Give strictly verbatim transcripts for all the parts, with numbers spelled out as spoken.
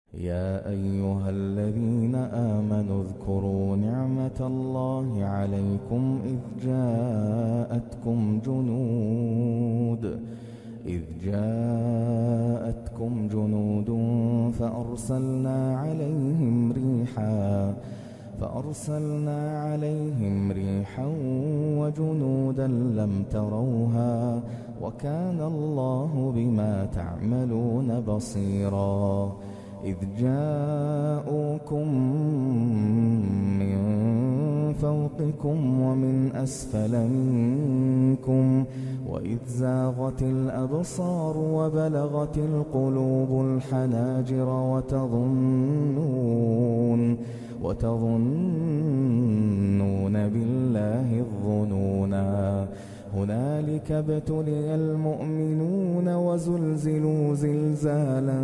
يا أيها الذين آمنوا اذكروا نعمة الله عليكم إذ جاءتكم جنود إذ جاءتكم جنود فأرسلنا عليهم ريحا فأرسلنا عليهم ريحا وجنودا لم تروها وكان الله بما تعملون بصيرا. إذ جاءوكم من فوقكم ومن أسفل منكم وإذ زاغت الأبصار وبلغت القلوب الحناجر وتظنون وتظنون بالله الظنونا. هنالك ابتلي المؤمنون وزلزلوا زلزالا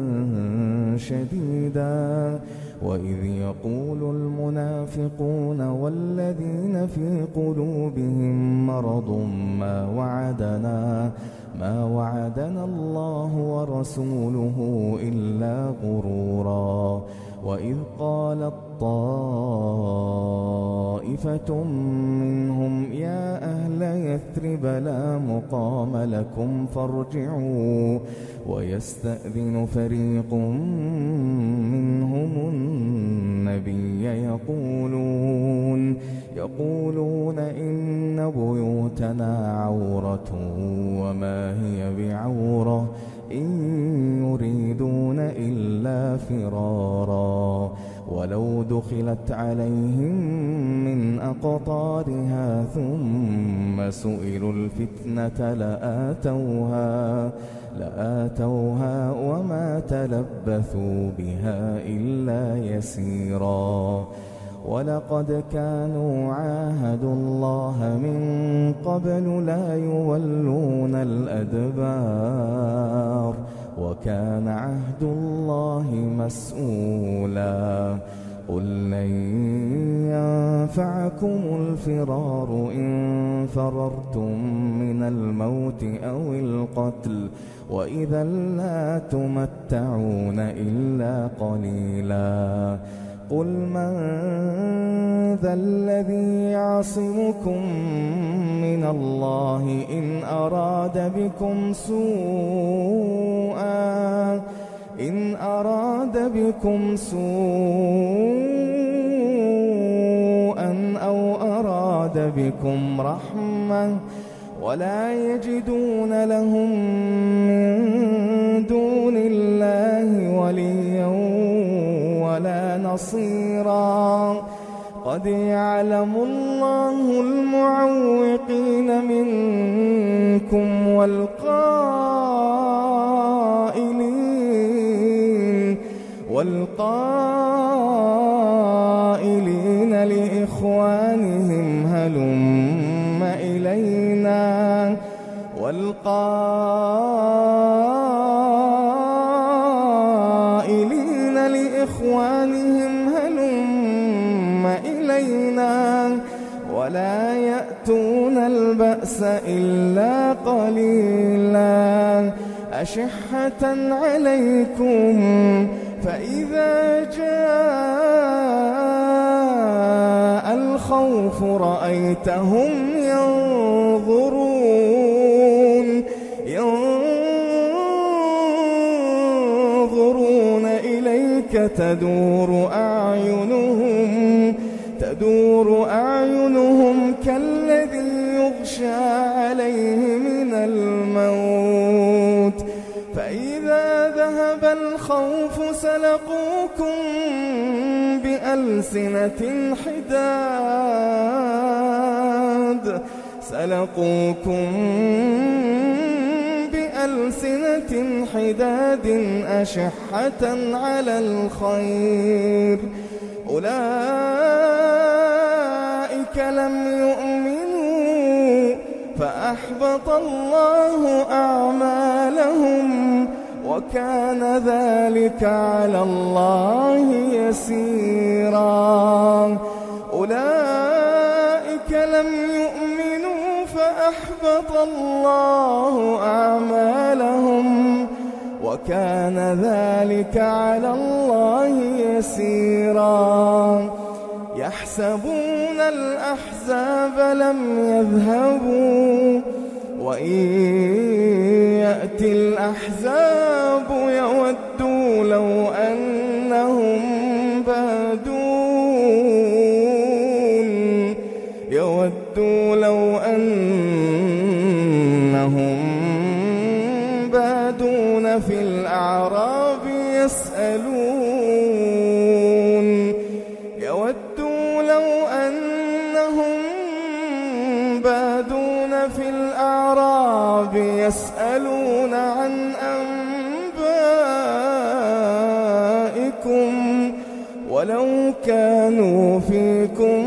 شديدا. وإذ يقول المنافقون والذين في قلوبهم مرض ما وعدنا ما وعدنا الله ورسوله إلا غرورا. وإذ قالت طائفة منهم يا أهل يثرب لا مقام لكم فارجعوا ويستأذن فريق منهم النبي يقولون يقولون إن بيوتنا عورة وما هي بعورة إن يريدون إلا فرارا. ولو دخلت عليهم من أقطارها ثم سئلوا الفتنة لآتوها لآتوها وما تلبثوا بها إلا يسيرا. ولقد كانوا عاهدوا الله من قبل لا يولون الأدبار وكان عهد الله مسؤولا. قل لن ينفعكم الفرار إن فررتم من الموت أو القتل وإذا لا تمتعون إلا قليلا. قل من ذا الذي يعصمكم من الله إن أراد بكم سوءا إن أراد بكم سوءا أو أراد بكم رحمة ولا يجدون لهم من دون الله وليا ولا نصيرا. قد يعلم الله المعوقين منكم والقائلين والقائلين لإخوانهم هلم إلينا والقائلين لإخوانهم هلم إلينا ولا يأتون البأس إلا قليلا. أشحة عليكم فإذا جاء الخوف رأيتهم ينظرون ينظرون إليك تدور أعينهم تدور أعينهم كالذي يغشى عليه من الموت فإذا ذهب الخوف سلقوكم بألسنة حداد سلقوكم بألسنة حداد أشحة على الخير أولئك لم يؤمنوا فأحبط الله أعمالهم وكان ذلك على الله يسيرا. أولئك لم يؤمنوا فأحبط الله أعمالهم وكان ذلك على الله يسيرا يحسبون الأحزاب لم يذهبوا وإن يأتي الأحزاب يودوا لو أنهم بادون يودوا لو أنهم بادون في الأعراب يسألون يودوا لو أنهم بادون في الأعراب يسألون عن أنبائكم ولو كانوا فيكم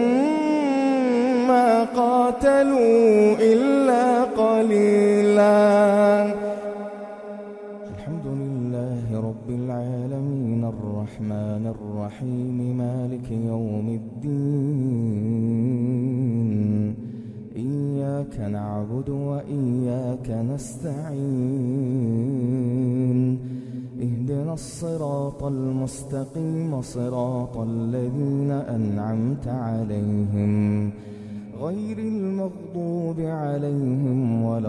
ما قاتلوا إلا قليلا. الحمد لله رب العالمين الرحمن الرحيم مالك يوم الدين إياك نعبد وإياك نستعين اهدنا الصراط المستقيم صراط الذين أنعمت عليهم غير المغضوب عليهم ولا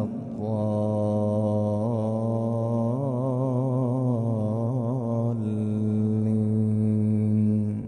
الضالين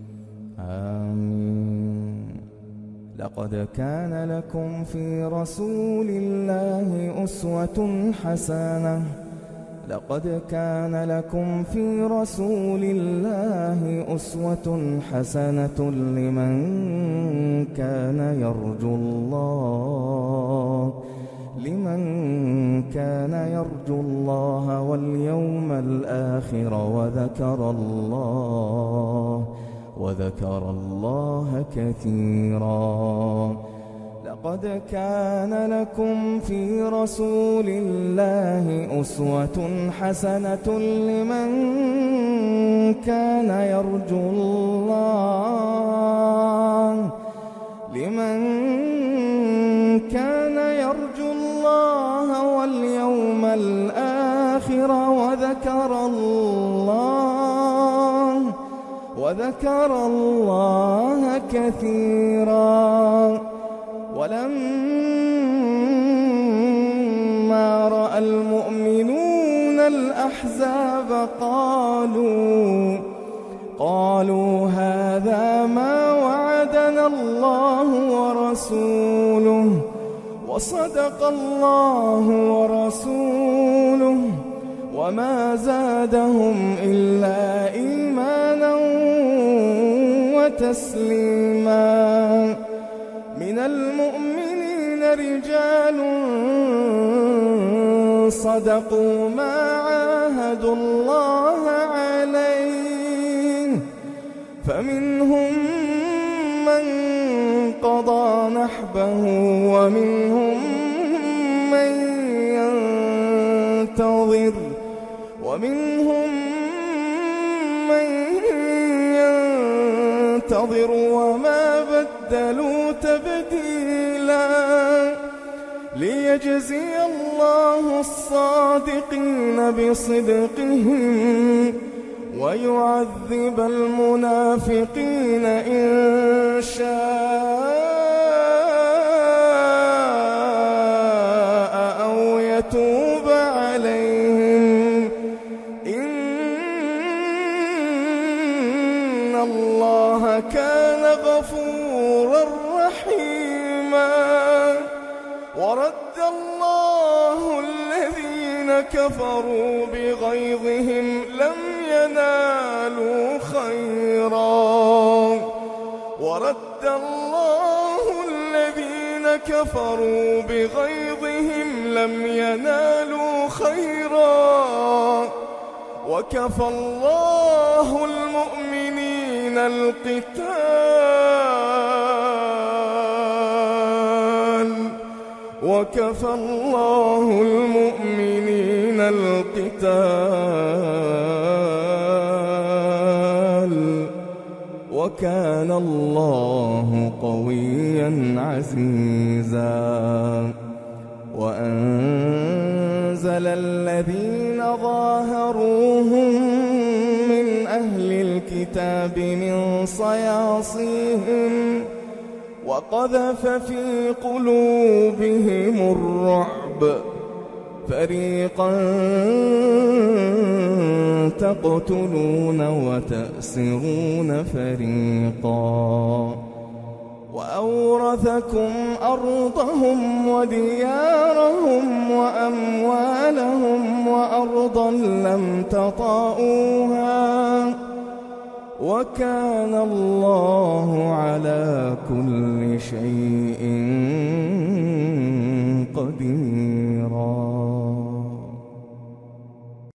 آمين. لقد كان لكم في رسول الله أسوة حسنة لقد كان لكم في رسول الله أسوة حسنة لمن كان يرجو الله لمن كان يرجو الله واليوم الآخر وذكر الله وذكر الله كثيرا. لقد كان لكم في رسول الله أسوة حسنة لمن كان يرجو الله لمن كان يرجو الله واليوم الآخر وذكر الله وذكر الله كثيرا. ولما رأى المؤمنون الأحزاب قالوا قالوا هذا ما وعدنا الله ورسوله وصدق الله ورسوله وما زادهم إلا إيمانا وتسليما. من المؤمنين رجال صدقوا ما عاهدوا الله عليه فمنهم من قضى نحبه ومنهم من ينتظر ومنهم من ينتظر وما بدلوا تبديلا. ليجزي الله الصادقين بصدقهم ويعذب المنافقين إن شاء أو يتوب عليهم إن الله كان غفورا رحيما. ورد الله الذين كفروا بغيظهم لم ينالوا خيرا ورد الله الذين كفروا بغيظهم لم ينالوا خيرا وكفى الله المؤمنين القتال وكفى الله المؤمنين القتال وكان الله قويا عزيزا. وأنزل الذين ظاهروهم من أهل الكتاب من صياصيهم وقذف في قلوبهم الرعب فريقا تقتلون وتأسرون فريقا وأورثكم أرضهم وديارهم وأموالهم وأرضا لم تطئوها وكان الله على كل شيء